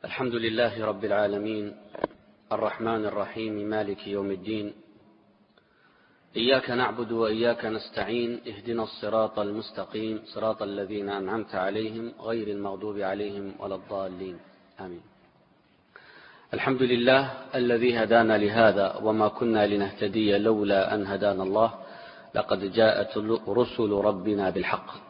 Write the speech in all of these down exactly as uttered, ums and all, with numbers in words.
الحمد لله رب العالمين الرحمن الرحيم مالك يوم الدين إياك نعبد وإياك نستعين اهدنا الصراط المستقيم صراط الذين أنعمت عليهم غير المغضوب عليهم ولا الضالين آمين. الحمد لله الذي هدانا لهذا وما كنا لنهتدي لولا أن هدانا الله لقد جاءت رسل ربنا بالحق.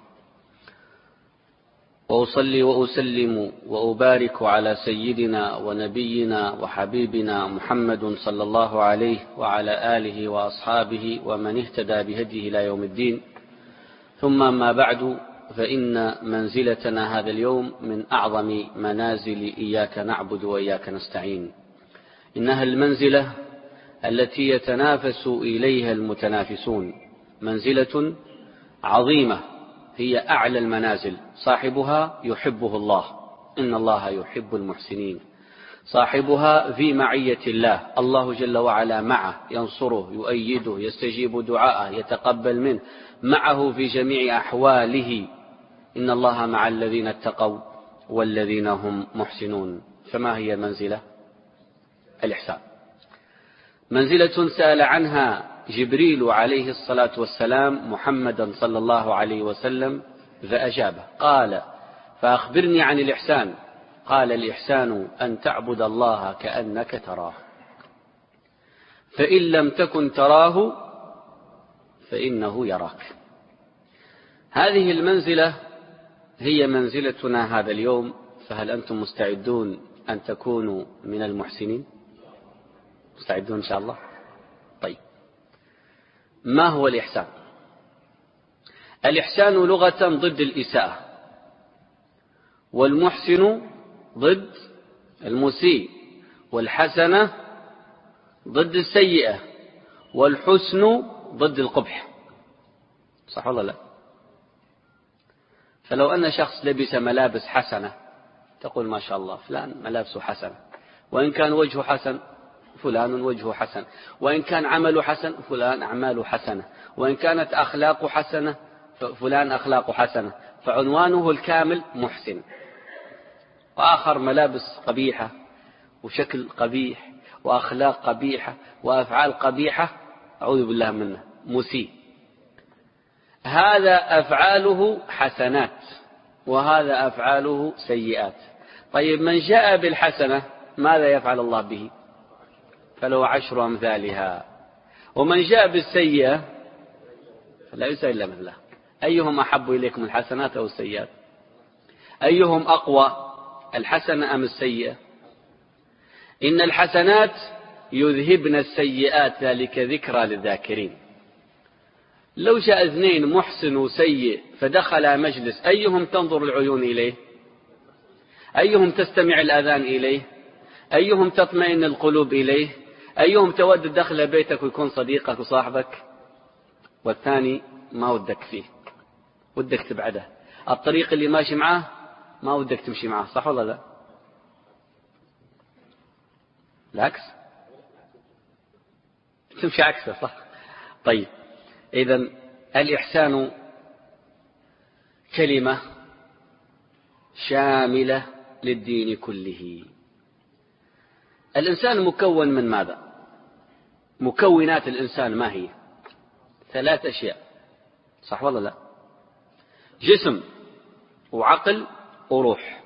وأصلي وأسلم وأبارك على سيدنا ونبينا وحبيبنا محمد صلى الله عليه وعلى آله وأصحابه ومن اهتدى بهديه إلى يوم الدين. ثم ما بعد، فإن منزلتنا هذا اليوم من أعظم منازل إياك نعبد وإياك نستعين. إنها المنزلة التي يتنافس إليها المتنافسون، منزلة عظيمة هي أعلى المنازل، صاحبها يحبه الله، إن الله يحب المحسنين. صاحبها في معية الله، الله جل وعلا معه، ينصره، يؤيده، يستجيب دعاءه، يتقبل منه، معه في جميع أحواله. إن الله مع الذين اتقوا والذين هم محسنون. فما هي المنزلة؟ الإحسان. منزلة سأل عنها جبريل عليه الصلاة والسلام محمدا صلى الله عليه وسلم فأجابه، قال: فأخبرني عن الإحسان. قال: الإحسان أن تعبد الله كأنك تراه، فإن لم تكن تراه فإنه يراك. هذه المنزلة هي منزلتنا هذا اليوم. فهل أنتم مستعدون أن تكونوا من المحسنين؟ مستعدون إن شاء الله؟ طيب، ما هو الإحسان؟ الإحسان لغة ضد الإساءة، والمحسن ضد المسيء، والحسنة ضد السيئة، والحسن ضد القبح. صح ولا لا؟ فلو أن شخص لبس ملابس حسنة تقول ما شاء الله فلان ملابسه حسنة، وإن كان وجهه حسن فلان وجهه حسن، وإن كان عمله حسن فلان أعماله حسنة، وإن كانت أخلاقه حسنة فلان أخلاقه حسنة، فعنوانه الكامل محسن. وآخر ملابس قبيحة وشكل قبيح وأخلاق قبيحة وأفعال قبيحة، أعوذ بالله منه، مسيء. هذا أفعاله حسنات وهذا أفعاله سيئات. طيب، من جاء بالحسنة ماذا يفعل الله به؟ فلو عشر أمثالها. ومن جاء بالسيئة فلا يسأل إلا مثله. أيهم أحب إليكم، الحسنات أو السيئات؟ أيهم أقوى، الحسنة أم السيئة؟ إن الحسنات يذهبن السيئات، ذلك ذكرى للذاكرين. لو جاء اثنين محسن وسيء فدخل مجلس، أيهم تنظر العيون إليه؟ أيهم تستمع الآذان إليه؟ أيهم تطمئن القلوب إليه؟ أيهم تود دخل بيتك ويكون صديقك وصاحبك؟ والثاني ما ودك فيه، ودك تبعده. الطريق اللي ماشي معاه ما ودك تمشي معاه. صح ولا لا؟ العكس، تمشي عكسه. صح. طيب، إذن الإحسان كلمة شاملة للدين كله. الإنسان مكون من ماذا؟ مكونات الإنسان ما هي؟ ثلاث أشياء. صح ولا لا؟ جسم وعقل وروح.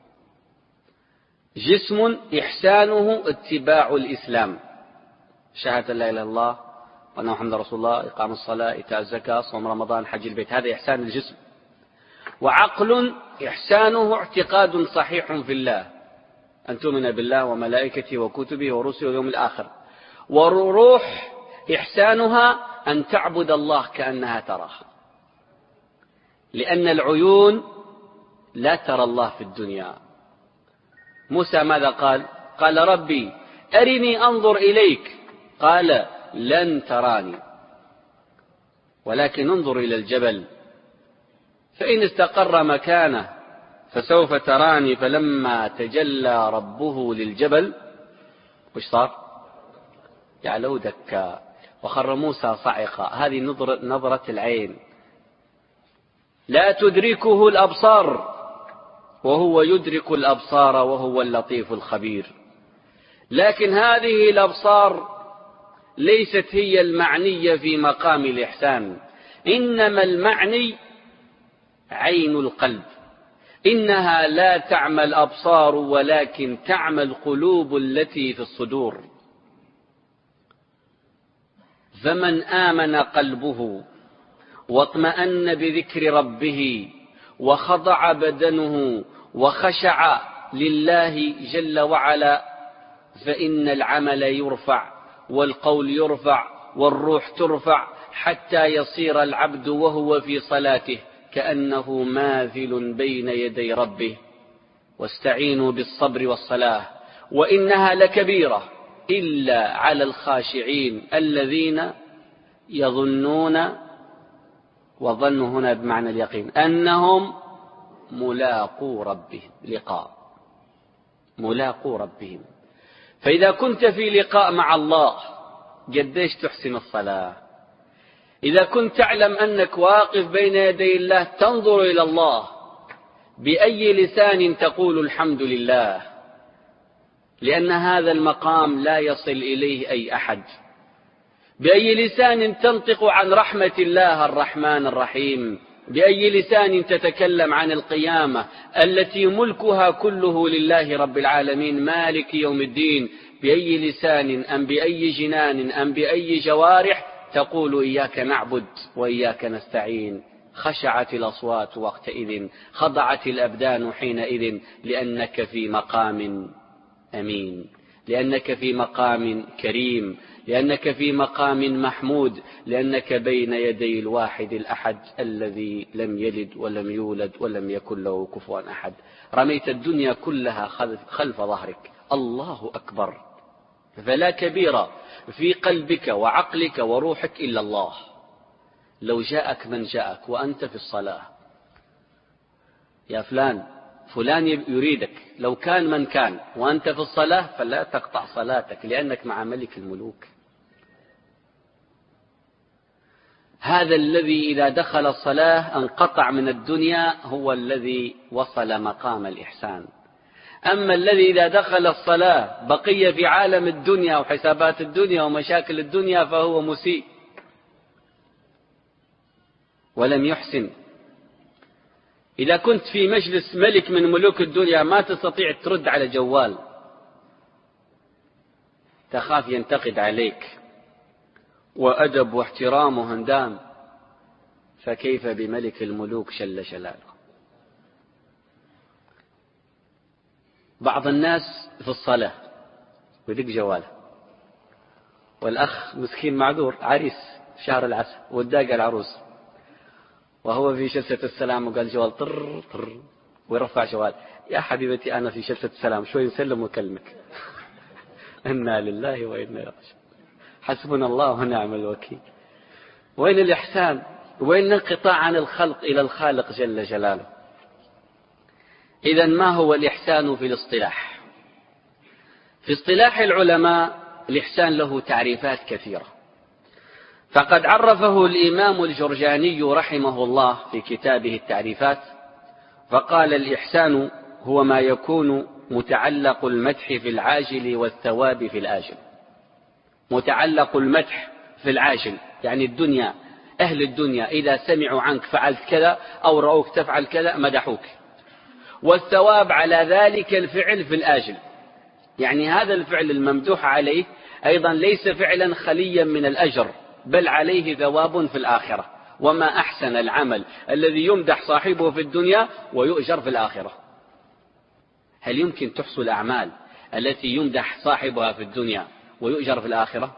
جسم إحسانه اتباع الإسلام، شهادة لا إله إلا الله وأن محمد رسول الله، إقام الصلاة، إيتاء الزكاة، صوم رمضان، حج البيت. هذا إحسان الجسم. وعقل إحسانه اعتقاد صحيح في الله، أن تؤمن بالله وملائكته وكتبه ورسله واليوم الآخر. والروح إحسانها أن تعبد الله كأنها تراه، لأن العيون لا ترى الله في الدنيا. موسى ماذا قال؟ قال: ربي أرني أنظر إليك. قال: لن تراني ولكن انظر إلى الجبل فإن استقر مكانه فسوف تراني. فلما تجلى ربه للجبل وش صار؟ جعله دكا وخر موسى صعقا. هذه نظرة العين، لا تدركه الأبصار وهو يدرك الأبصار وهو اللطيف الخبير. لكن هذه الأبصار ليست هي المعنية في مقام الإحسان، إنما المعني عين القلب. إنها لا تعمى الأبصار ولكن تعمى القلوب التي في الصدور. فمن آمن قلبه واطمأن بذكر ربه وخضع بدنه وخشع لله جل وعلا، فإن العمل يرفع والقول يرفع والروح ترفع حتى يصير العبد وهو في صلاته كأنه ماثل بين يدي ربه. واستعينوا بالصبر والصلاة وإنها لكبيرة إلا على الخاشعين الذين يظنون، وظن هنا بمعنى اليقين، أنهم ملاقو ربهم، لقاء ملاقو ربهم. فإذا كنت في لقاء مع الله قديش تحسن الصلاة؟ إذا كنت تعلم أنك واقف بين يدي الله تنظر إلى الله، بأي لسان تقول الحمد لله؟ لأن هذا المقام لا يصل إليه أي أحد. بأي لسان تنطق عن رحمة الله الرحمن الرحيم؟ بأي لسان تتكلم عن القيامة التي ملكها كله لله رب العالمين مالك يوم الدين؟ بأي لسان أم بأي جنان أم بأي جوارح تقول إياك نعبد وإياك نستعين؟ خشعت الأصوات وقتئذ، خضعت الأبدان حينئذ، لأنك في مقام أمين، لأنك في مقام كريم، لأنك في مقام محمود، لأنك بين يدي الواحد الأحد الذي لم يلد ولم يولد ولم يكن له كفوا أحد. رميت الدنيا كلها خلف ظهرك. الله أكبر. فلا كبير في قلبك وعقلك وروحك إلا الله. لو جاءك من جاءك وأنت في الصلاة، يا فلان فلان يريدك، لو كان من كان وأنت في الصلاة فلا تقطع صلاتك، لأنك مع ملك الملوك. هذا الذي إذا دخل الصلاة انقطع من الدنيا هو الذي وصل مقام الإحسان. أما الذي إذا دخل الصلاة بقي في عالم الدنيا وحسابات الدنيا ومشاكل الدنيا فهو مسيء ولم يحسن. إذا كنت في مجلس ملك من ملوك الدنيا ما تستطيع ترد على جوال، تخاف ينتقد عليك، وأدب واحترام وهندام، فكيف بملك الملوك جل جلاله؟ بعض الناس في الصلاة ويدق جواله، والأخ مسكين معذور عريس شهر العسل والداق العروس، وهو في جلسة السلام وقال جوال طر طر ويرفع جوال. يا حبيبتي أنا في جلسة السلام، شوي نسلم وكلمك. إنا لله وإنا إليه راجعون. حسبنا الله ونعم الوكيل. وين الإحسان؟ وين الانقطاع عن الخلق إلى الخالق جل جلاله؟ إذن ما هو الإحسان في الاصطلاح؟ في اصطلاح العلماء الإحسان له تعريفات كثيرة، فقد عرفه الإمام الجرجاني رحمه الله في كتابه التعريفات، فقال: الإحسان هو ما يكون متعلق المدح في العاجل والثواب في الآجل. متعلق المدح في العاجل يعني الدنيا، أهل الدنيا إذا سمعوا عنك فعلت كذا أو رأوك تفعل كذا مدحوك، والثواب على ذلك الفعل في الآجل، يعني هذا الفعل الممدوح عليه أيضا ليس فعلا خليا من الأجر، بل عليه ثواب في الآخرة. وما أحسن العمل الذي يمدح صاحبه في الدنيا ويؤجر في الآخرة. هل يمكن تحصل أعمال التي يمدح صاحبها في الدنيا ويؤجر في الآخرة؟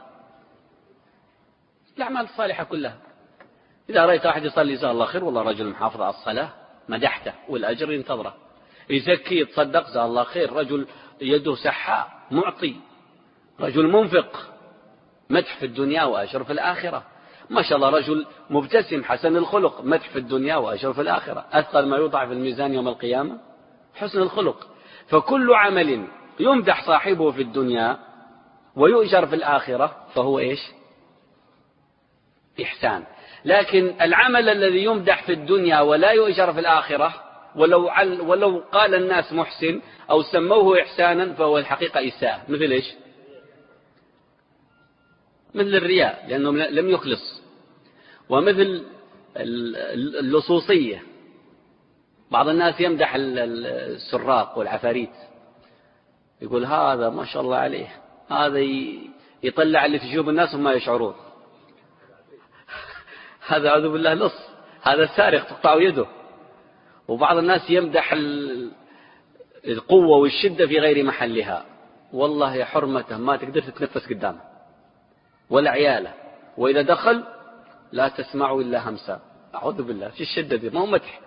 الأعمال الصالحة كلها، إذا رأيت أحد يصلي جزاه الله خير، والله رجل محافظ على الصلاة، مدحته والأجر ينتظره. يزكي يتصدق جزاه الله خير، رجل يده سحاء معطي، رجل منفق، مدح في الدنيا وأجر في الآخرة. ما شاء الله رجل مبتسم حسن الخلق، مدح في الدنيا وأجر في الآخرة. أثقل ما يوضع في الميزان يوم القيامة حسن الخلق. فكل عمل يمدح صاحبه في الدنيا ويؤجر في الآخرة فهو إيش؟ إحسان. لكن العمل الذي يمدح في الدنيا ولا يؤجر في الآخرة ولو, عل ولو قال الناس محسن أو سموه إحسانا فهو الحقيقة إساءة. مثل إيش؟ مثل الرياء لأنه لم يخلص، ومثل اللصوصية. بعض الناس يمدح السراق والعفاريت، يقول هذا ما شاء الله عليه، هذا يطلع اللي في جيوب الناس وما يشعرون. هذا أعوذ بالله لص، هذا سارق تقطع يده. وبعض الناس يمدح القوة والشدة في غير محلها. والله يا حرمته ما تقدر تتنفس قدامه ولا عياله، وإذا دخل لا تسمعوا إلا همسا. أعوذ بالله، في الشدة دي ما هو مدح.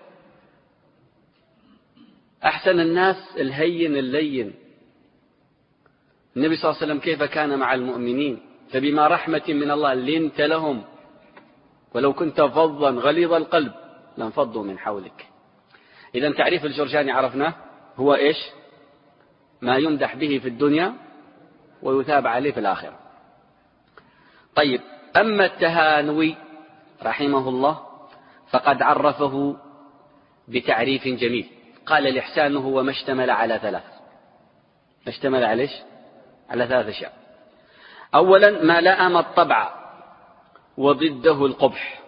أحسن الناس الهين اللين. النبي صلى الله عليه وسلم كيف كان مع المؤمنين؟ فبما رحمة من الله لنت لهم ولو كنت فظا غليظ القلب لانفضوا من حولك. إذا تعريف الجرجاني عرفناه، هو إيش؟ ما يمدح به في الدنيا ويثاب عليه في الآخرة. طيب، أما التهانوي رحمه الله فقد عرفه بتعريف جميل. قال الإحسان هو ما اشتمل على ثلاث. ما اشتمل على إيش؟ على ثلاث أشياء. أولا ما لائم الطبع وضده القبح.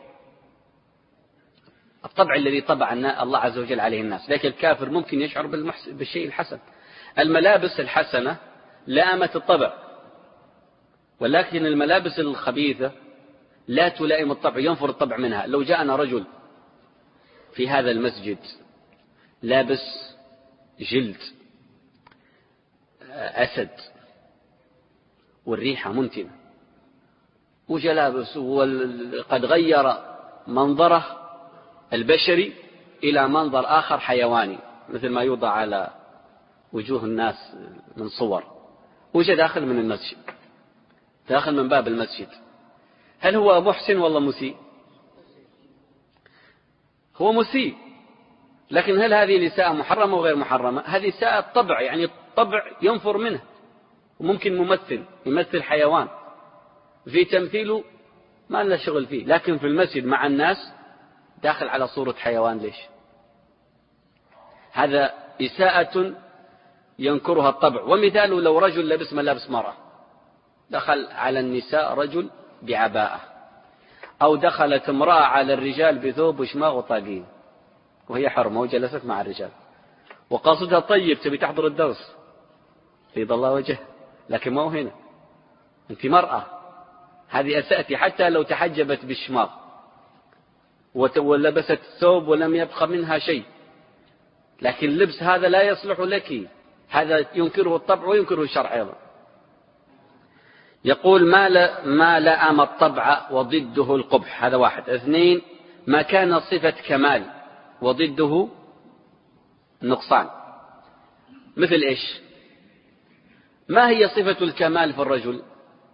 الطبع الذي طبع الله عز وجل عليه الناس، لكن الكافر ممكن يشعر بالشيء الحسن. الملابس الحسنة لائمت الطبع، ولكن الملابس الخبيثة لا تلائم الطبع، ينفر الطبع منها. لو جاءنا رجل في هذا المسجد لابس جلد أسد والريحة منتنة وجلابس وقد غير منظره البشري إلى منظر آخر حيواني، مثل ما يوضع على وجوه الناس من صور، وجاء داخل من المسجد، داخل من باب المسجد، هل هو محسن والله مسيء؟ هو مسيء. لكن هل هذه الإساءة محرمة وغير محرمة؟ هذه إساءة طبع، يعني الطبع ينفر منه. وممكن ممثل يمثل حيوان في تمثيله ما له شغل فيه، لكن في المسجد مع الناس داخل على صورة حيوان. ليش؟ هذا إساءة ينكرها الطبع. ومثاله لو رجل لبس ملابس مرأة، دخل على النساء رجل بعباءة، أو دخلت امرأة على الرجال بثوب وشماغ وطاقين وهي حرمة وجلست مع الرجال وقاصدها طيب تبي تحضر الدرس رضا الله وجه، لكن ما هو هنا، أنت مرأة، هذه أسأتي حتى لو تحجبت بالشماغ ولبست ثوب ولم يبقى منها شيء، لكن اللبس هذا لا يصلح لك، هذا ينكره الطبع وينكره الشرع أيضا. يقول ما لا ما لائم الطبع وضده القبح، هذا واحد. اثنين ما كان صفة كمال وضده نقصان. مثل إيش؟ ما هي صفة الكمال في الرجل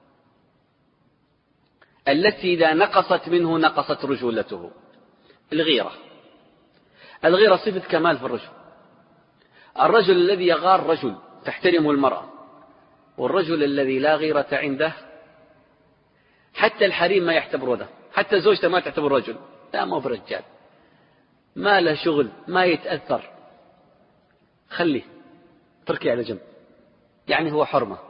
التي إذا نقصت منه نقصت رجولته؟ الغيرة. الغيرة صفة كمال في الرجل. الرجل الذي يغار رجل تحترمه المرأة، والرجل الذي لا غيرة عنده حتى الحريم ما يعتبره ذا، حتى زوجته ما تعتبر رجل، لا ما هو برجال، ما له شغل، ما يتأثر، خليه تركي على جنب، يعني هو حرمة.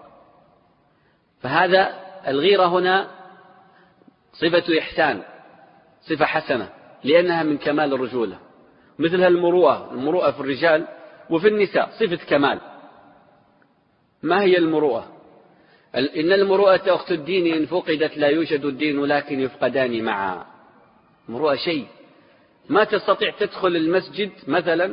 فهذا الغيرة هنا صفة إحسان، صفة حسنة، لأنها من كمال الرجولة. مثلها المروءة، المروءة في الرجال وفي النساء صفة كمال. ما هي المروءة؟ إن المروءة أخت الدين إن فقدت لا يوجد الدين لكن يفقدان معا. المروءة شيء ما تستطيع تدخل المسجد مثلا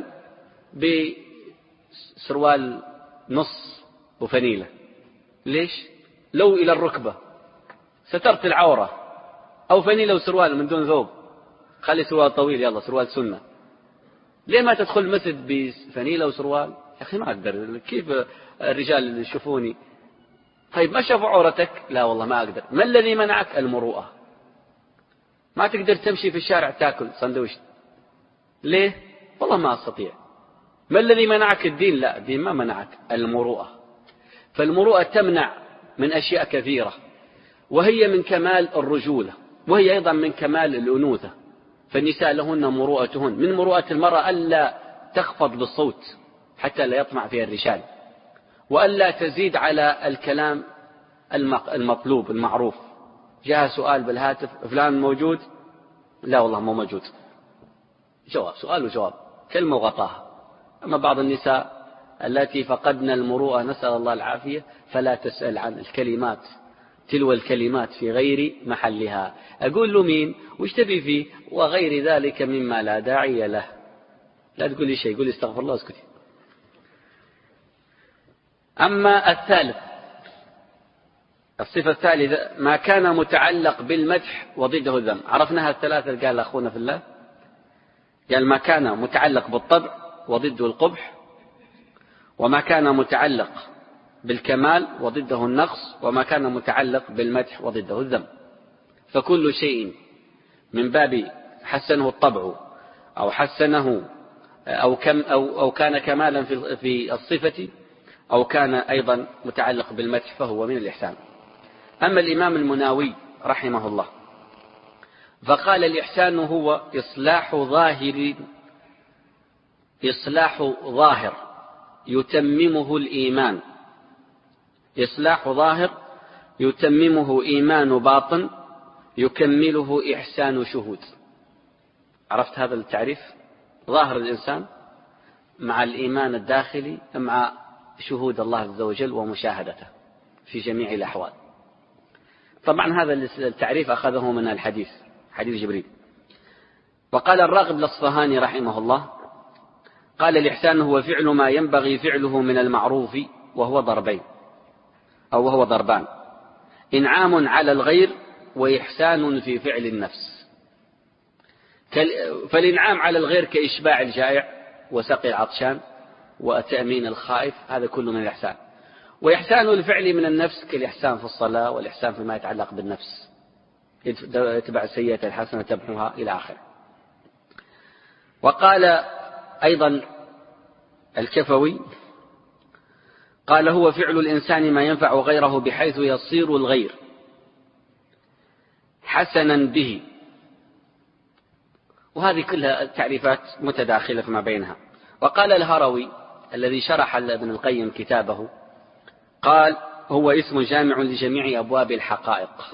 بسروال نص وفنيلة. ليش؟ لو إلى الركبة سترت العورة، أو فنيلة وسروال من دون ثوب، خلي سروال طويل، يلا سروال سنة. ليه ما تدخل المسجد بفنيلة وسروال؟ يا أخي ما أقدر، كيف الرجال يشوفوني؟ طيب ما شافوا عورتك؟ لا والله ما أقدر. ما الذي منعك؟ المروءة. ما تقدر تمشي في الشارع تاكل سندويش. ليه؟ والله ما أستطيع. ما الذي منعك؟ الدين. لا، الدين ما منعك، المروءة. فالمروءة تمنع من أشياء كثيرة، وهي من كمال الرجولة، وهي أيضا من كمال الأنوثة. فالنساء لهن مروءتهن. من مروءة المرأة ألا تخفض بالصوت حتى لا يطمع فيها الرجال، وألا تزيد على الكلام المطلوب المعروف. جاء سؤال بالهاتف: فلان موجود؟ لا والله مو موجود. جواب، سؤال وجواب، كلمة وغطاها. أما بعض النساء التي فقدن المروءة نسأل الله العافية فلا تسأل عن الكلمات، تلو الكلمات في غير محلها. أقول له مين وش تبي فيه وغير ذلك مما لا داعي له. لا تقول لي شيء، قول لي استغفر الله اسكتي. أما الثالث، الصفة الثالثة ما كان متعلق بالمدح وضده الذم. عرفناها الثلاثة اللي قال أخونا في الله. قال ما كان متعلق بالطبع وضده القبح، وما كان متعلق بالكمال وضده النقص، وما كان متعلق بالمدح وضده الذم. فكل شيء من باب حسنه الطبع أو حسنه أو, كم أو, أو كان كمالا في, في الصفة أو كان أيضا متعلق بالمدح فهو من الإحسان. أما الإمام المناوي رحمه الله فقال الإحسان هو إصلاح ظاهر إصلاح ظاهر يتممه الإيمان، إصلاح ظاهر يتممه إيمان باطن يكمله إحسان شهود. عرفت هذا التعريف؟ ظاهر الإنسان مع الإيمان الداخلي مع شهود الله عز وجل ومشاهدته في جميع الأحوال. طبعا هذا التعريف أخذه من الحديث، حديث جبريل. وقال الراغب الأصفهاني رحمه الله قال الإحسان هو فعل ما ينبغي فعله من المعروف وهو ضربين أو وهو ضربان: إنعام على الغير وإحسان في فعل النفس. فالإنعام على الغير كإشباع الجائع وسقي العطشان وتأمين الخائف، هذا كله من الإحسان. وإحسان الفعل من النفس كالإحسان في الصلاة والإحسان فيما يتعلق بالنفس، يتبع السيئة الحسنة تمحوها إلى آخره. وقال أيضا الكفوي قال هو فعل الإنسان ما ينفع غيره بحيث يصير الغير حسنا به. وهذه كلها تعريفات متداخلة فيما بينها. وقال الهروي الذي شرح ابن القيم كتابه قال هو اسم جامع لجميع أبواب الحقائق.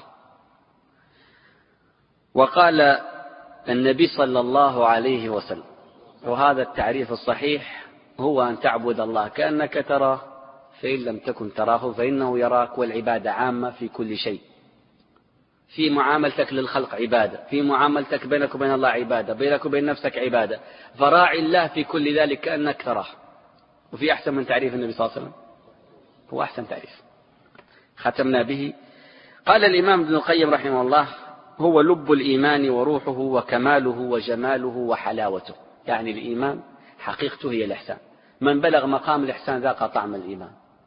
وقال النبي صلى الله عليه وسلم، وهذا التعريف الصحيح هو أن تعبد الله كأنك تراه فإن لم تكن تراه فإنه يراك. والعبادة عامة في كل شيء، في معاملتك للخلق عبادة، في معاملتك بينك وبين الله عبادة، بينك وبين نفسك عبادة. فراعي الله في كل ذلك كأنك تراه. وفي أحسن من تعريف النبي صلى الله عليه وسلم، هو أحسن تعريف ختمنا به. قال الإمام ابن القيم رحمه الله هو لب الإيمان وروحه وكماله وجماله وحلاوته. يعني الإيمان حقيقته هي الإحسان، من بلغ مقام الإحسان ذاق طعم الإيمان.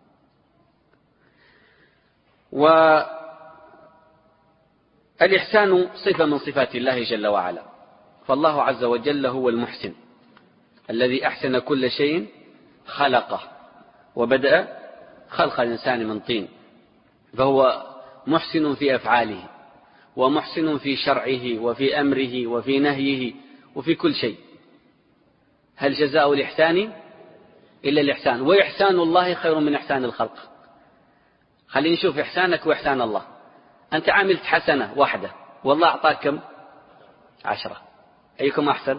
والإحسان صفة من صفات الله جل وعلا، فالله عز وجل هو المحسن الذي أحسن كل شيء خلقه، وبدأ خلق الإنسان من طين، فهو محسن في أفعاله ومحسن في شرعه وفي أمره وفي نهيه وفي كل شيء. هل جزاء الإحسان إلا الإحسان؟ وإحسان الله خير من إحسان الخلق. خلينا نشوف إحسانك وإحسان الله. أنت عملت حسنة واحدة والله أعطاك كم؟ عشرة. أيكم أحسن؟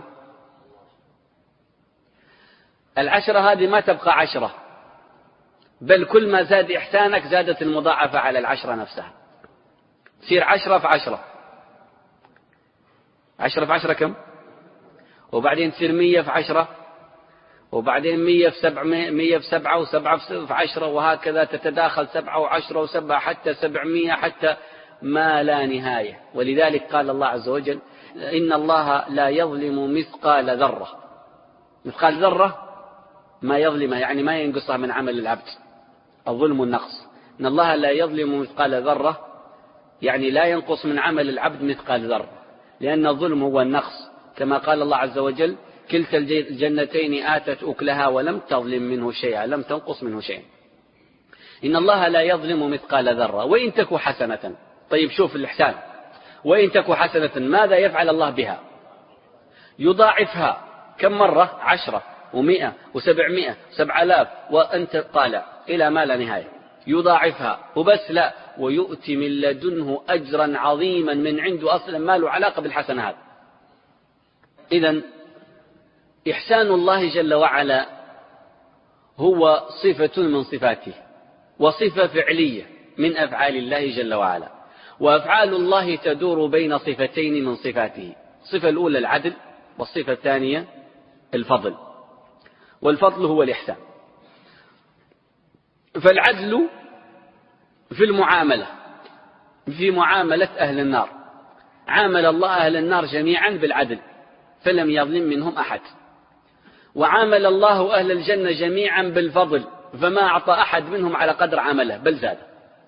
العشرة هذه ما تبقى عشرة، بل كل ما زاد إحسانك زادت المضاعفة على العشرة نفسها، تصير عشرة في عشرة. عشرة في عشرة كم؟ وبعدين تصير مية في عشرة، وبعدين مية في سبعة، مية في سبعة وسبعة في عشرة، وهكذا تتداخل سبعة وعشرة وسبعة حتى سبعمية، حتى ما لا نهاية. ولذلك قال الله عز وجل إن الله لا يظلم مثقال ذرة. مثقال ذرة ما يظلمها يعني ما ينقصها من عمل العبد، الظلم والنقص. إن الله لا يظلم مثقال ذرة يعني لا ينقص من عمل العبد مثقال ذرة، لأن الظلم هو النقص، كما قال الله عز وجل كلتا الجنتين آتت أكلها ولم تظلم منه شيئا، لم تنقص منه شيئا. إن الله لا يظلم مثقال ذرة وإن تك حسنة. طيب شوف الإحسان، وإن تك حسنة ماذا يفعل الله بها؟ يضاعفها كم مرة؟ عشرة. ومئة وسبعمائة سبع آلاف وأنت طالع إلى ما لا نهاية، يضاعفها وبس لا، ويؤتي من لدنه أجرا عظيما من عنده أصلا ما له علاقة بالحسنات. إذن إحسان الله جل وعلا هو صفة من صفاته وصفة فعلية من أفعال الله جل وعلا، وأفعال الله تدور بين صفتين من صفاته، الصفة الأولى العدل، والصفة الثانية الفضل، والفضل هو الإحسان. فالعدل في المعاملة، في معاملة أهل النار، عامل الله أهل النار جميعا بالعدل فلم يظلم منهم أحد، وعامل الله أهل الجنة جميعا بالفضل فما أعطى أحد منهم على قدر عمله بل زاد.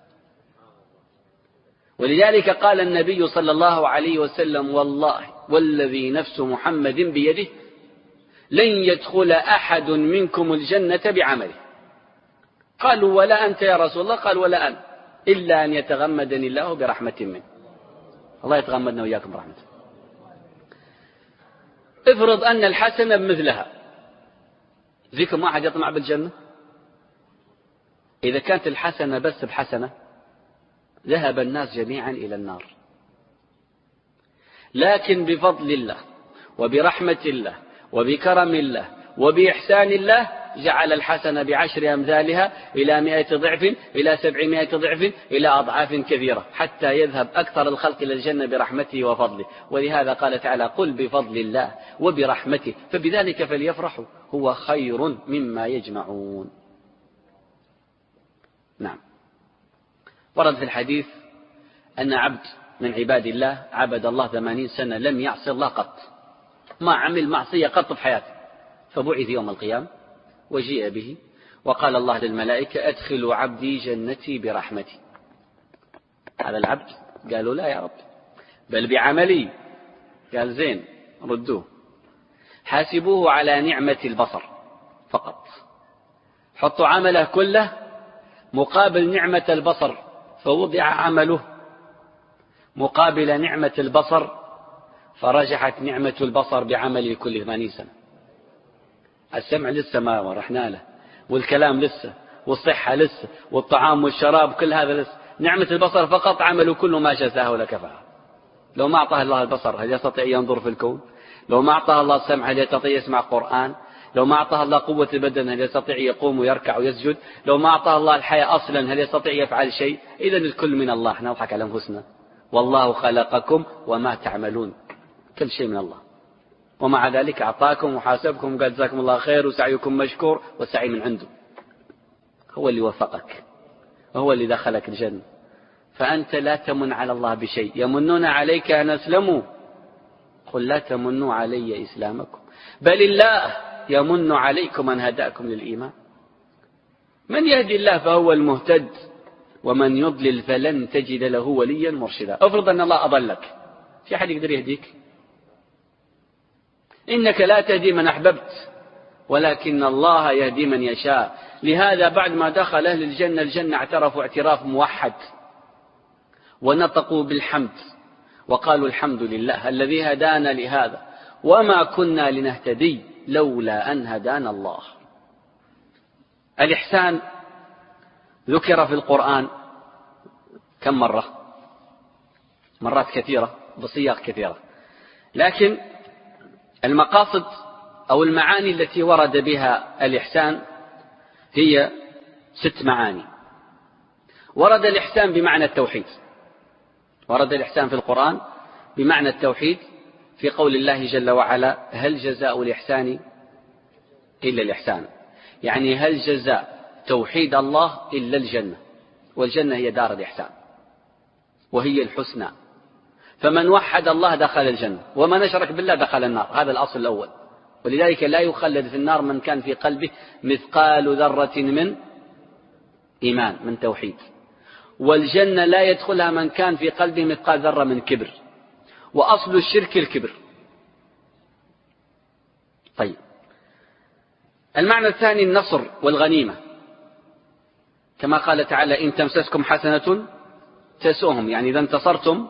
ولذلك قال النبي صلى الله عليه وسلم: والله والذي نفس محمد بيده لن يدخل أحد منكم الجنة بعمله. قالوا: ولا أنت يا رسول الله؟ قال: ولا أنا، إلا أن يتغمدني الله برحمة منه. الله يتغمدنا وإياكم برحمته. افرض أن الحسنة بمثلها، فيكم واحد يطمع بالجنة؟ إذا كانت الحسنة بس بحسنة ذهب الناس جميعا إلى النار، لكن بفضل الله وبرحمة الله وبكرم الله وبإحسان الله جعل الحسنة بعشر أمثالها إلى مائة ضعف إلى سبعمائة ضعف إلى أضعاف كثيرة، حتى يذهب أكثر الخلق إلى الجنة برحمته وفضله. ولهذا قال تعالى: قل بفضل الله وبرحمته فبذلك فليفرحوا هو خير مما يجمعون. نعم. ورد في الحديث أن عبد من عباد الله عبد الله ثمانين سنة لم يعصي الله قط، ما عمل معصية قط في حياته، فبعث يوم القيامة وجيء به وقال الله للملائكة: أدخلوا عبدي جنتي برحمتي. هذا العبد قالوا: لا يا رب، بل بعملي. قال: زين، ردوه، حاسبوه على نعمة البصر فقط، حطوا عمله كله مقابل نعمة البصر، فوضع عمله مقابل نعمة البصر، فرجحت نعمة البصر بعمله كل ثمانين سنة. السمع لسه ما رحنا له، والكلام لسه، والصحة لسه، والطعام والشراب كل هذا لسه، نعمة البصر فقط عمله كل ما جزاه لكفاه. لو ما أعطاه الله البصر هل يستطيع ينظر في الكون؟ لو ما أعطاه الله السمع هل يستطيع يسمع قرآن؟ لو ما أعطاه الله قوة البدن هل يستطيع يقوم ويركع ويسجد؟ لو ما أعطاه الله الحياة أصلا هل يستطيع يفعل شيء؟ إذن الكل من الله. احنا نضحك على أنفسنا، والله خلقكم وما تعملون، كل شيء من الله، ومع ذلك أعطاكم وحاسبكم وقال: جزاكم الله خير وسعيكم مشكور، والسعي من عنده. هو اللي وفقك، وهو اللي دخلك الجنة، فأنت لا تمن على الله بشيء. يمنون عليك أن أسلموا، قل لا تمنوا علي إسلامكم بل الله يمن عليكم أن هداكم للإيمان. من يهدي الله فهو المهتد، ومن يضلل فلن تجد له وليا مرشدا. افرض أن الله أضلك، في أحد يقدر يهديك؟ إنك لا تهدي من أحببت ولكن الله يهدي من يشاء. لهذا بعد ما دخل أهل الجنة الجنة اعترفوا اعتراف موحد، ونطقوا بالحمد وقالوا: الحمد لله الذي هدانا لهذا وما كنا لنهتدي لولا أن هدانا الله. الإحسان ذكر في القرآن كم مرة؟ مرات كثيرة بصيغ كثيرة، لكن المقاصد أو المعاني التي ورد بها الإحسان هي ست معاني. ورد الإحسان بمعنى التوحيد، ورد الإحسان في القرآن بمعنى التوحيد في قول الله جل وعلا: هل جزاء الإحسان إلا الإحسان، يعني هل جزاء توحيد الله إلا الجنة، والجنة هي دار الإحسان وهي الحسنى، فمن وحد الله دخل الجنة، ومن أشرك بالله دخل النار. هذا الأصل الأول. ولذلك لا يخلد في النار من كان في قلبه مثقال ذرة من إيمان من توحيد، والجنة لا يدخلها من كان في قلبه مثقال ذرة من كبر، وأصل الشرك الكبر. طيب، المعنى الثاني النصر والغنيمة، كما قال تعالى: إن تمسسكم حسنة تسؤهم، يعني إذا انتصرتم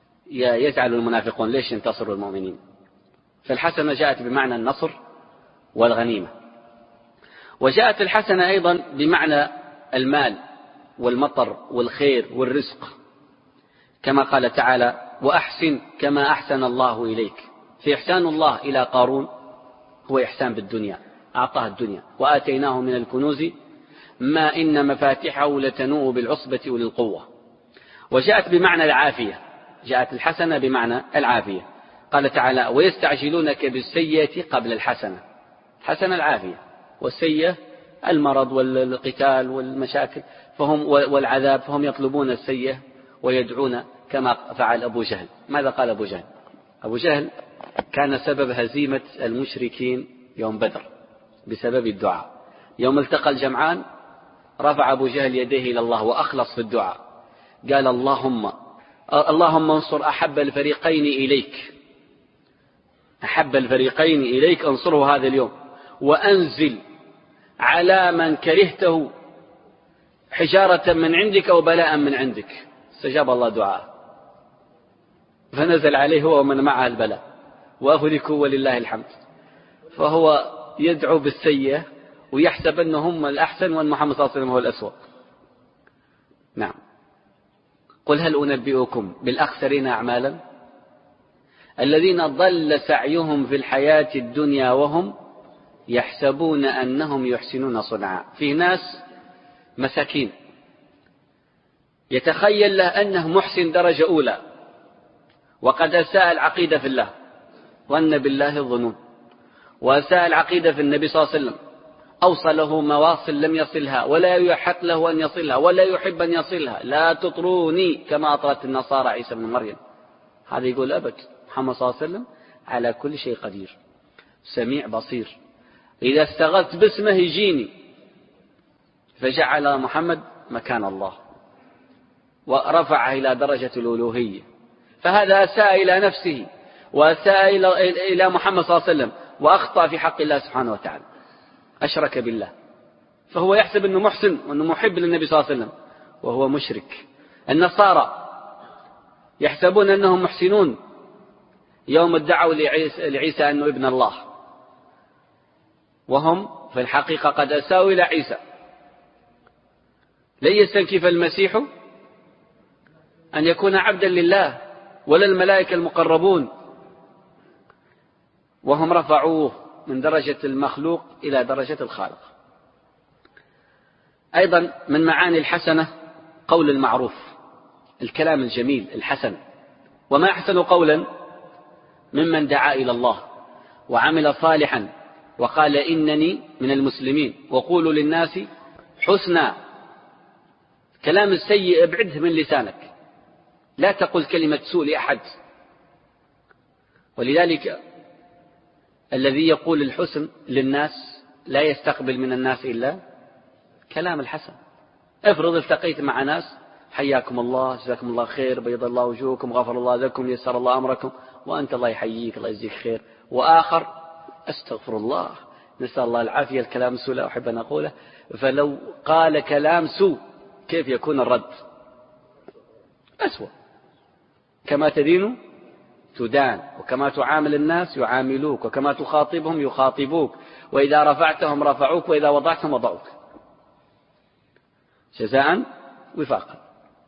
يزعل المنافقون، ليش ينتصروا المؤمنين؟ فالحسنة جاءت بمعنى النصر والغنيمة. وجاءت الحسنة أيضا بمعنى المال والمطر والخير والرزق، كما قال تعالى: وأحسن كما أحسن الله إليك. في إحسان الله إلى قارون هو إحسان بالدنيا، أعطاه الدنيا، وآتيناه من الكنوز ما إن مفاتحه لتنوء بالعصبة أولي القوة. وجاءت بمعنى العافية، جاءت الحسنة بمعنى العافية. قال تعالى: ويستعجلونك بالسيئة قبل الحسنة. حسنة العافية، والسيئة المرض والقتال والمشاكل فهم والعذاب، فهم يطلبون السيئة ويدعون كما فعل أبو جهل. ماذا قال أبو جهل؟ أبو جهل كان سبب هزيمة المشركين يوم بدر بسبب الدعاء. يوم التقى الجمعان رفع أبو جهل يديه إلى الله وأخلص في الدعاء، قال: اللهم اللهم انصر أحب الفريقين إليك، أحب الفريقين إليك انصره هذا اليوم، وأنزل على من كرهته حجارة من عندك وبلاء من عندك. استجاب الله دعاءه، فنزل عليه هو ومن معه البلاء وأهلكوا ولله الحمد. فهو يدعو بالسيئة ويحسب أنهم الأحسن وأن محمد صلى الله عليه وسلم هو الأسوأ. نعم. قل هل أنبئكم بالأخسرين أعمالا الذين ضل سعيهم في الحياة الدنيا وهم يحسبون أنهم يحسنون صنعا. في ناس مساكين يتخيل له أنه محسن درجة أولى، وقد أساء العقيدة في الله، ظن بالله الظنون، وأساء العقيدة في النبي صلى الله عليه وسلم، أوصله مواصل لم يصلها ولا يحق له أن يصلها ولا يحب أن يصلها. لا تطروني كما أطرت النصارى عيسى بن مريم. هذا يقول أبد، محمد صلى الله عليه وسلم على كل شيء قدير، سميع بصير. إذا استغثت باسمه يجيني، فجعل محمد مكان الله ورفعه إلى درجة الألوهية. فهذا أساء إلى نفسه وأساء إلى محمد صلى الله عليه وسلم وأخطأ في حق الله سبحانه وتعالى، أشرك بالله. فهو يحسب أنه محسن وأنه محب للنبي صلى الله عليه وسلم وهو مشرك. النصارى يحسبون أنهم محسنون يوم ادعوا لعيسى أنه ابن الله، وهم في الحقيقة قد أساءوا إلى عيسى. لن يستنكف المسيح أن يكون عبدا لله ولا الملائكة المقربون، وهم رفعوه من درجة المخلوق إلى درجة الخالق. أيضا من معاني الحسنة قول المعروف، الكلام الجميل الحسن. وما أحسن قولا ممن دعا إلى الله وعمل صالحا وقال إنني من المسلمين وقولوا للناس حسنا. كلام السيء ابعده من لسانك، لا تقل كلمة سوء لأحد. ولذلك الذي يقول الحسن للناس لا يستقبل من الناس إلا كلام الحسن. افرض التقيت مع ناس حياكم الله، جزاكم الله خير، بيض الله وجوهكم، غفر الله لكم، يسر الله أمركم، وأنت الله يحييك الله يجزيك خير، وآخر أستغفر الله نسأل الله العافية، الكلام سوء لا أحب أن أقوله. فلو قال كلام سوء كيف يكون الرد؟ أسوأ. كما تدين تدان، وكما تعامل الناس يعاملوك، وكما تخاطبهم يخاطبوك، وإذا رفعتهم رفعوك، وإذا وضعتهم وضعوك، جزاء وفاقا.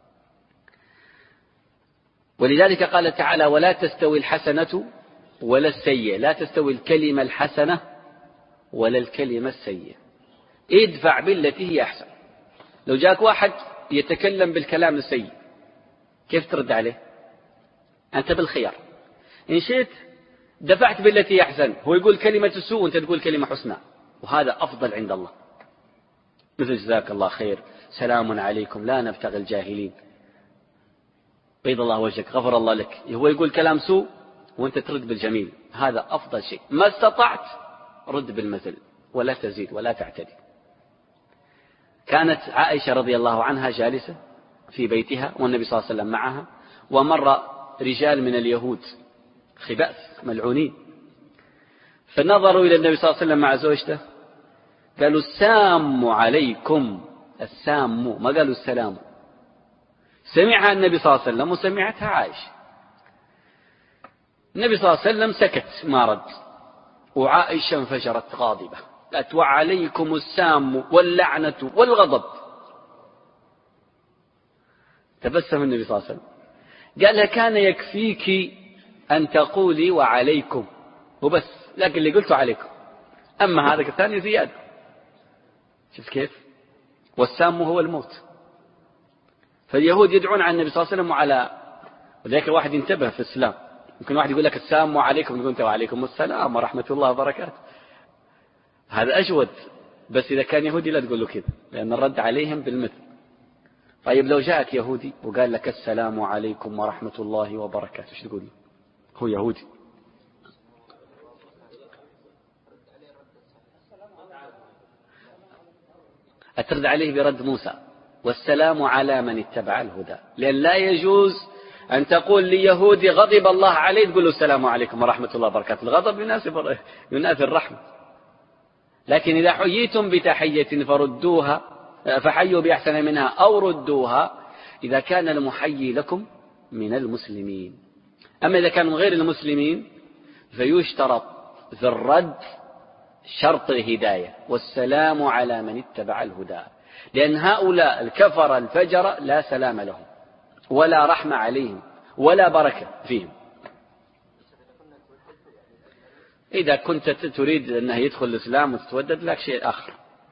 ولذلك قال تعالى: ولا تستوي الحسنة ولا السيئة. لا تستوي الكلمة الحسنة ولا الكلمة السيئة. ادفع بالتي هي أحسن. لو جاك واحد يتكلم بالكلام السيء كيف ترد عليه؟ أنت بالخيار، إن شئت دفعت بالتي هي أحسن، هو يقول كلمة السوء وأنت تقول كلمة حسنى، وهذا أفضل عند الله. مثل جزاك الله خير، سلام عليكم، لا نبتغي الجاهلين، بيض الله وجهك، غفر الله لك. هو يقول كلام سوء وأنت ترد بالجميل، هذا أفضل شيء. ما استطعت رد بالمثل ولا تزيد ولا تعتدي. كانت عائشة رضي الله عنها جالسة في بيتها والنبي صلى الله عليه وسلم معها، ومر رجال من اليهود خباث ملعونين، فنظروا إلى النبي صلى الله عليه وسلم مع زوجته، قالوا السام عليكم. السام، ما قالوا السلام. سمعها النبي صلى الله عليه وسلم وسمعتها عائشة. النبي صلى الله عليه وسلم سكت ما رد، وعائشة انفجرت غاضبة، قالت وعليكم السام واللعنة والغضب. تبسم النبي صلى الله عليه وسلم قال لها كان يكفيك أن تقولي وعليكم وبس، لكن اللي قلته عليكم، أما هذا الثاني زيادة. شفت كيف؟ والسام هو الموت. فاليهود يدعون على النبي صلى الله عليه وسلم وعلى، وذلك الواحد ينتبه في الإسلام. يمكن واحد يقول لك السلام عليكم، يقول أنت وعليكم السلام ورحمة الله وبركاته، هذا أجود. بس إذا كان يهودي لا تقول له كذا، لأن الرد عليهم بالمثل. طيب لو جاءك يهودي وقال لك السلام عليكم ورحمة الله وبركاته، ايش تقول؟ هو يهودي. أترد عليه برد موسى والسلام على من اتبع الهدى، لأن لا يجوز أن تقول ليهودي غضب الله عليه تقول له السلام عليكم ورحمة الله وبركاته. الغضب يناسب يناسب الرحمة. لكن إذا حييتم بتحية فردوها فحيوا بأحسن منها أو ردوها إذا كان المحيي لكم من المسلمين. أما إذا كان من غير المسلمين فيشترط في الرد شرط الهداية والسلام على من اتبع الهدى، لأن هؤلاء الكفر الفجر لا سلام لهم ولا رحمة عليهم ولا بركة فيهم. إذا كنت تريد أنه يدخل الإسلام وتتودد لك شيء آخر،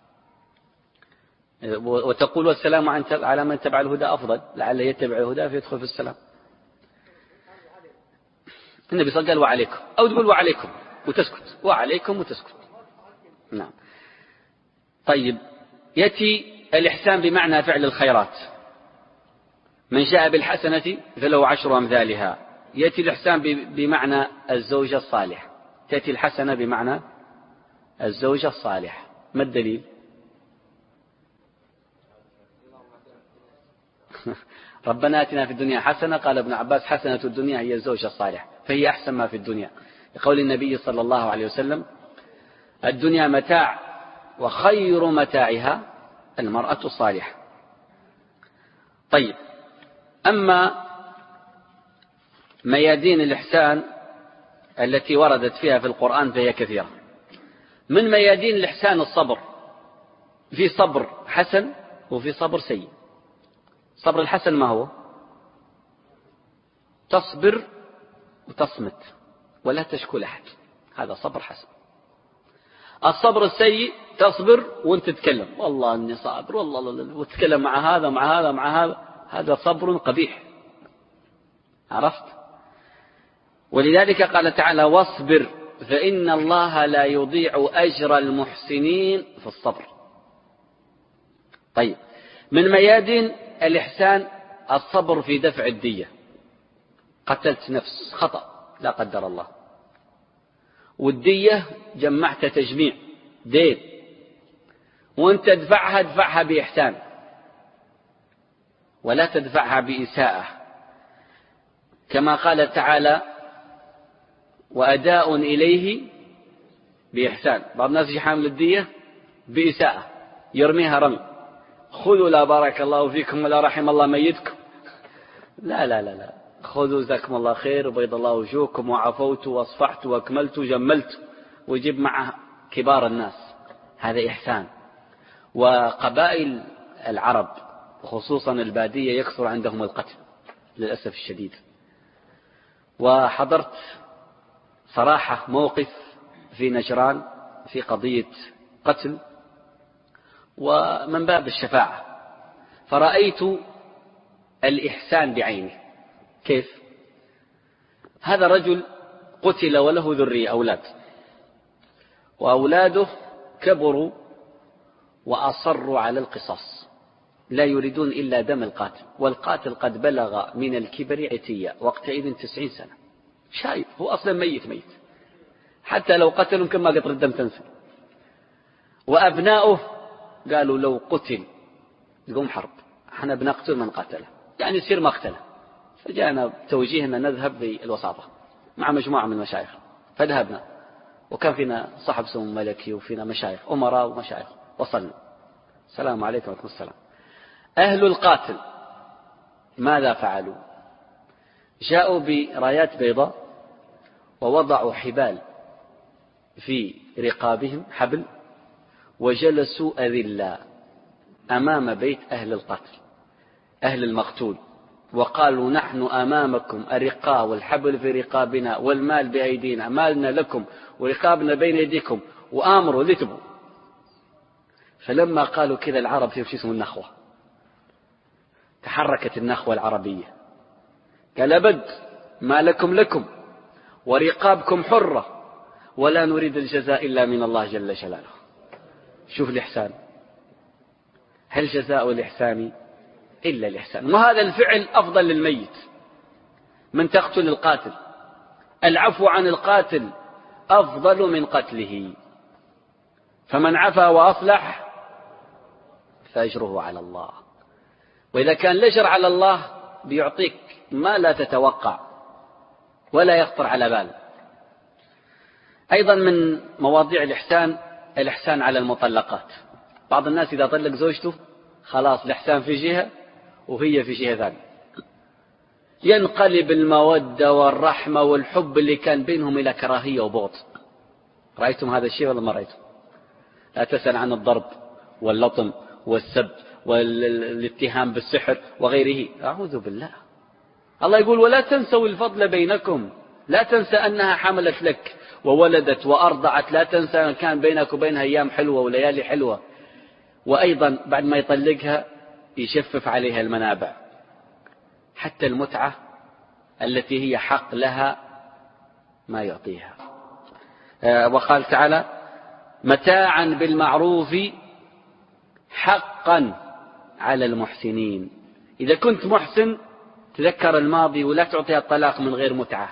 وتقول والسلام على من اتبع الهدى أفضل، لعله يتبع الهدى فيدخل في السلام. النبي صلى الله عليه وسلم قال وعليكم، أو تقول وعليكم وتسكت، وعليكم وتسكت. نعم. طيب يأتي الإحسان بمعنى فعل الخيرات، من جاء بالحسنة فله عشر أمثالها. يأتي الإحسان بمعنى الزوجة الصالح، تأتي الحسنة بمعنى الزوجة الصالح. ما الدليل؟ ربنا آتنا في الدنيا حسنة، قال ابن عباس حسنة الدنيا هي الزوجة الصالحة، فهي أحسن ما في الدنيا، لقول النبي صلى الله عليه وسلم الدنيا متاع وخير متاعها المرأة الصالحة. طيب، أما ميادين الإحسان التي وردت فيها في القرآن فهي كثيرة. من ميادين الإحسان الصبر، في صبر حسن وفي صبر سيء. صبر الحسن ما هو؟ تصبر وتصمت ولا تشكو لأحد، هذا صبر حسن. الصبر السيء تصبر وانت تتكلم والله اني صابر والله، وتتكلم مع هذا مع هذا مع هذا، هذا صبر قبيح. عرفت؟ ولذلك قال تعالى واصبر فإن الله لا يضيع أجر المحسنين في الصبر. طيب، من ميادين الإحسان الصبر في دفع الدية. قتلت نفس خطأ لا قدر الله، والدية جمعت تجميع دين، وانت تدفعها ادفعها بإحسان ولا تدفعها بإساءة، كما قال تعالى وأداء إليه بإحسان. بعض الناس يحامل الدية بإساءة، يرميها رمي، خذوا لا بارك الله فيكم ولا رحم الله ميتكم. لا لا لا لا، خذوا جزاكم الله خير وبيض الله وجوهكم وعفوت واصفحت واكملت وجملت، ويجيب معه كبار الناس، هذا إحسان. وقبائل العرب خصوصا البادية يكثر عندهم القتل للأسف الشديد. وحضرت صراحة موقف في نجران في قضية قتل، ومن باب الشفاعة فرأيت الإحسان بعينه. كيف؟ هذا رجل قتل وله ذرية أولاد، وأولاده كبروا وأصروا على القصاص، لا يريدون إلا دم القاتل، والقاتل قد بلغ من الكبر عتية وقتئذ تسعين سنة، شايف هو أصلا ميت ميت، حتى لو قتلوا كما قطر الدم تنزل. وأبناؤه قالوا لو قتل يقوم حرب، احنا بنقتل من قتله، يعني يصير مقتله. فجاءنا توجيهنا نذهب بالوساطة مع مجموعة من المشايخ، فذهبنا، وكان فينا صاحب سمو ملكي وفينا مشايخ أمراء ومشايخ، وصلنا. السلام عليكم ورحمة السلام. أهل القاتل ماذا فعلوا؟ جاءوا برايات بيضاء ووضعوا حبال في رقابهم حبل وجلسوا أذلا أمام بيت أهل القتل أهل المقتول، وقالوا نحن أمامكم الرقاء والحبل في رقابنا والمال بأيدينا، مالنا لكم ورقابنا بين أيديكم، وآمروا ذتبوا. فلما قالوا كذا العرب في شيء اسمه النخوة، تحركت النخوة العربية، قال أبد، ما لكم لكم ورقابكم حرة ولا نريد الجزاء إلا من الله جل جلاله. شوف الإحسان، هل جزاء الإحسان إلا الإحسان؟ وهذا الفعل أفضل للميت من تقتل القاتل، العفو عن القاتل أفضل من قتله، فمن عفا وأصلح فأجره على الله. وإذا كان الأجر على الله بيعطيك ما لا تتوقع ولا يخطر على بال. أيضا من مواضيع الإحسان الإحسان على المطلقات. بعض الناس إذا طلق زوجته خلاص الإحسان في جهة وهي في جهة ثانية، ينقلب المودة والرحمة والحب اللي كان بينهم إلى كراهية وبغض. رأيتم هذا الشيء ولا ما رأيتم؟ لا تسأل عن الضرب واللطم والسب والاتهام بالسحر وغيره، أعوذ بالله. الله يقول ولا تنسوا الفضل بينكم، لا تنسى أنها حملت لك وولدت وأرضعت، لا تنسى أن كان بينك وبينها أيام حلوة وليالي حلوة. وأيضا بعد ما يطلقها يشفف عليها المنابع، حتى المتعة التي هي حق لها ما يعطيها. وقال تعالى متاعا بالمعروف حقا على المحسنين. إذا كنت محسن تذكر الماضي ولا تعطيها الطلاق من غير متعة.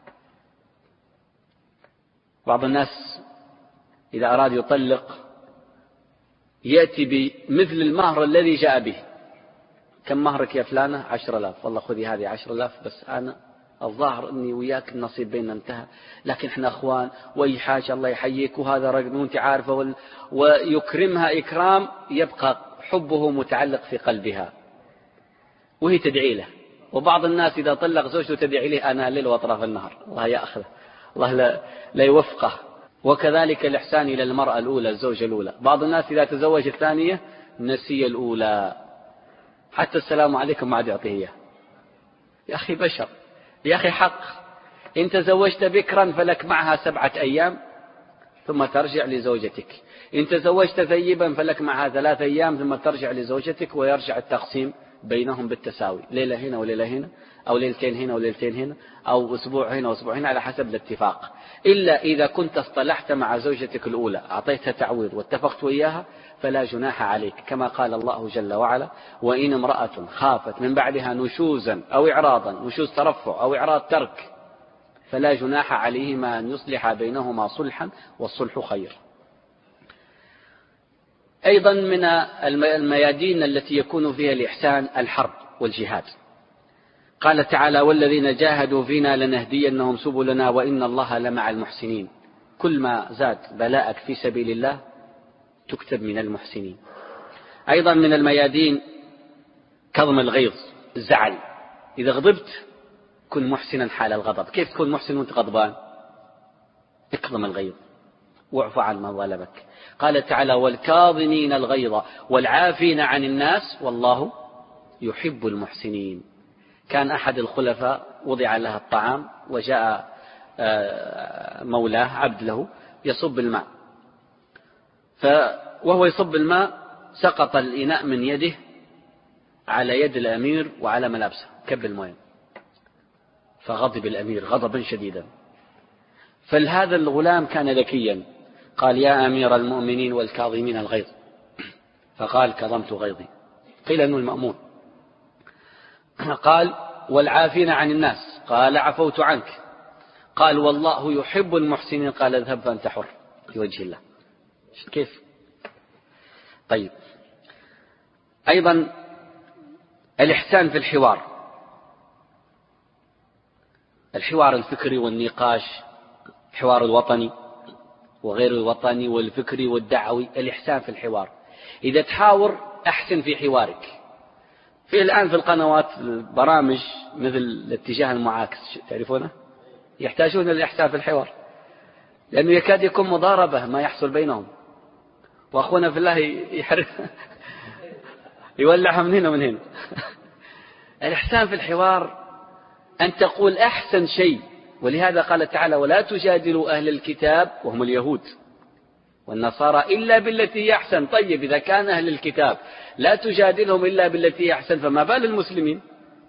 بعض الناس إذا أراد يطلق يأتي بمثل المهر الذي جاء به. كم مهرك يا فلانة؟ عشر آلاف. والله خذي هذه عشر آلاف، بس أنا الظاهر أني وياك النصيب بيننا انتهى، لكن إحنا أخوان وأي حاجة الله يحييك وهذا رقم وأنت عارفة وال... ويكرمها إكرام يبقى حبه متعلق في قلبها وهي تدعي له. وبعض الناس إذا طلق زوجته تدعي له أنا الليل وأطراف النهر، الله يأخذه، الله لا, لا يوفقه. وكذلك الإحسان إلى المرأة الأولى، الزوجة الأولى. بعض الناس إذا تزوج الثانية نسي الأولى، حتى السلام عليكم ما عاد يعطيه. يا أخي بشر، يا أخي حق. إن تزوجت بكرا فلك معها سبعة أيام ثم ترجع لزوجتك، إن تزوجت ثيبا فلك معها ثلاث أيام ثم ترجع لزوجتك، ويرجع التقسيم بينهم بالتساوي، ليلة هنا وليلة هنا، أو ليلتين هنا وليلتين هنا، أو أسبوع هنا وأسبوع هنا، على حسب الاتفاق. إلا إذا كنت اصطلحت مع زوجتك الأولى أعطيتها تعويض واتفقت وياها فلا جناح عليك، كما قال الله جل وعلا وإن امرأة خافت من بعدها نشوزا أو إعراضا، نشوز ترفع أو إعراض ترك، فلا جناح عليهما أن يصلح بينهما صلحا والصلح خير. أيضا من الميادين التي يكون فيها الإحسان الحرب والجهاد. قال تعالى والذين جاهدوا فينا لنهدينهم سبلنا وإن الله لمع المحسنين. كل ما زاد بلاءك في سبيل الله تكتب من المحسنين. أيضا من الميادين كظم الغيظ، الزعل. إذا غضبت كن محسنا حال الغضب. كيف تكون محسن وانت غضبان؟ اكظم الغيظ واعف عن من ظلمك. قال تعالى والكاظمين الغيظ والعافين عن الناس والله يحب المحسنين. كان أحد الخلفاء وضع له الطعام وجاء مولاه عبد له يصب الماء، وهو يصب الماء سقط الإناء من يده على يد الأمير وعلى ملابسه كب الماء، فغضب الأمير غضبا شديدا. فهذا الغلام كان ذكيا، قال يا أمير المؤمنين والكاظمين الغيظ، فقال كظمت غيظي. قيل أنه المأمون. قال والعافين عن الناس، قال عفوت عنك. قال والله يحب المحسنين، قال اذهب فأنت حر في وجه الله. كيف؟ طيب. أيضا الإحسان في الحوار، الحوار الفكري والنقاش، الحوار الوطني وغير الوطني والفكري والدعوي. الإحسان في الحوار، إذا تحاور أحسن في حوارك. في الآن في القنوات برامج مثل الاتجاه المعاكس تعرفونه، يحتاجون الإحسان في الحوار. لأنه يكاد يكون مضاربة ما يحصل بينهم، وأخونا في الله يحرق يولعها من هنا ومن هنا. الإحسان في الحوار أن تقول أحسن شيء، ولهذا قال تعالى: ولا تجادلوا أهل الكتاب وهم اليهود والنصارى إلا بالتي هي أحسن. طيب إذا كان أهل الكتاب لا تجادلهم إلا بالتي هي أحسن، فما بال المسلمين؟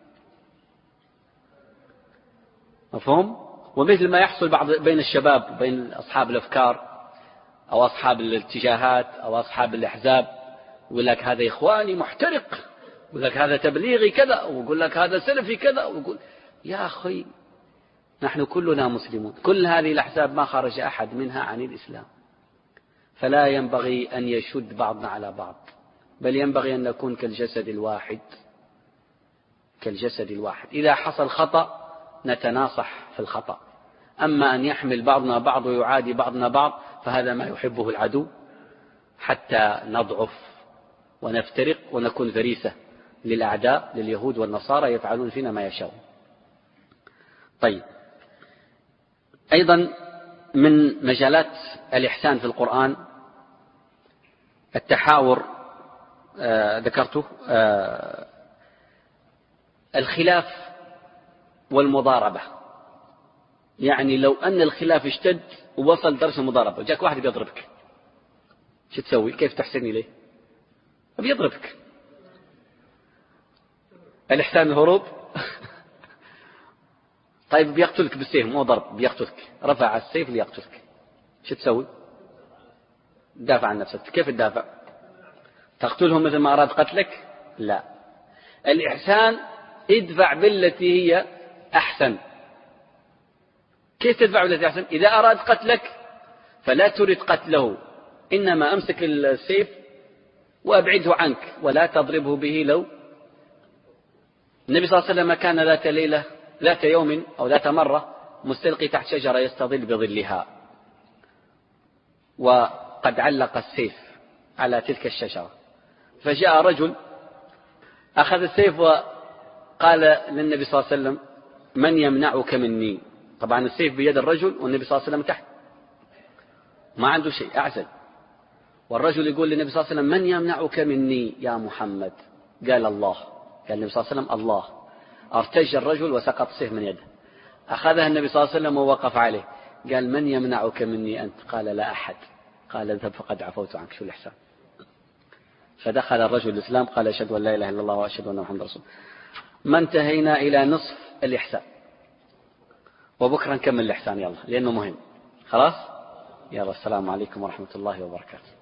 مفهوم؟ ومثل ما يحصل بعض بين الشباب بين أصحاب الأفكار أو أصحاب الاتجاهات أو أصحاب الأحزاب، يقول لك هذا إخواني محترق، يقول لك هذا تبليغي كذا، ويقول لك هذا سلفي كذا، ويقول يا أخي نحن كلنا مسلمون. كل هذه الأحزاب ما خرج أحد منها عن الإسلام، فلا ينبغي أن يشد بعضنا على بعض، بل ينبغي أن نكون كالجسد الواحد كالجسد الواحد. إذا حصل خطأ نتناصح في الخطأ، أما أن يحمل بعضنا بعض ويعادي بعضنا بعض فهذا ما يحبه العدو، حتى نضعف ونفترق ونكون ذريسة للأعداء لليهود والنصارى يفعلون فينا ما يشاءون. طيب، أيضا من مجالات الإحسان في القرآن التحاور، آه ذكرته، آه الخلاف والمضاربة. يعني لو أن الخلاف اشتد ووصل درجة المضاربة، وجاك واحد بيضربك، شو تسوي؟ كيف تحسن إليه؟ بيضربك. الإحسان الهروب. طيب بيقتلك بالسيف، مو ضرب، بيقتلك، رفع السيف ليقتلك، شو تسوي؟ دافع عن نفسك. كيف تدافع؟ تقتلهم مثل ما أراد قتلك؟ لا، الإحسان ادفع بالتي هي أحسن. كيف تدفع بالتي أحسن؟ إذا أراد قتلك فلا تريد قتله، إنما أمسك السيف وأبعده عنك ولا تضربه به. لو النبي صلى الله عليه وسلم كان ذات ليلة ذات يوم أو ذات مرة مستلقي تحت شجرة يستظل بظلها، وقد علق السيف على تلك الشجرة، فجاء رجل أخذ السيف وقال للنبي صلى الله عليه وسلم: من يمنعك مني؟ طبعا السيف بيد الرجل والنبي صلى الله عليه وسلم تحت ما عنده شيء، أعزل. والرجل يقول للنبي صلى الله عليه وسلم: من يمنعك مني يا محمد؟ قال الله. قال النبي صلى الله عليه وسلم: الله. ارتج الرجل وسقط السيف من يده. أخذها النبي صلى الله عليه وسلم ووقف عليه، قال: من يمنعك مني أنت؟ قال: لا أحد. قال: اذهب فقد عفوت عنك. شو الإحسان؟ فدخل الرجل الإسلام، قال: أشهد أن لا إله إلا الله وأشهد أن محمد رسول الله. ما انتهينا إلى نصف الإحسان، وبكرة نكمل الإحسان يلا، لأنه مهم. خلاص يلا، السلام عليكم ورحمة الله وبركاته.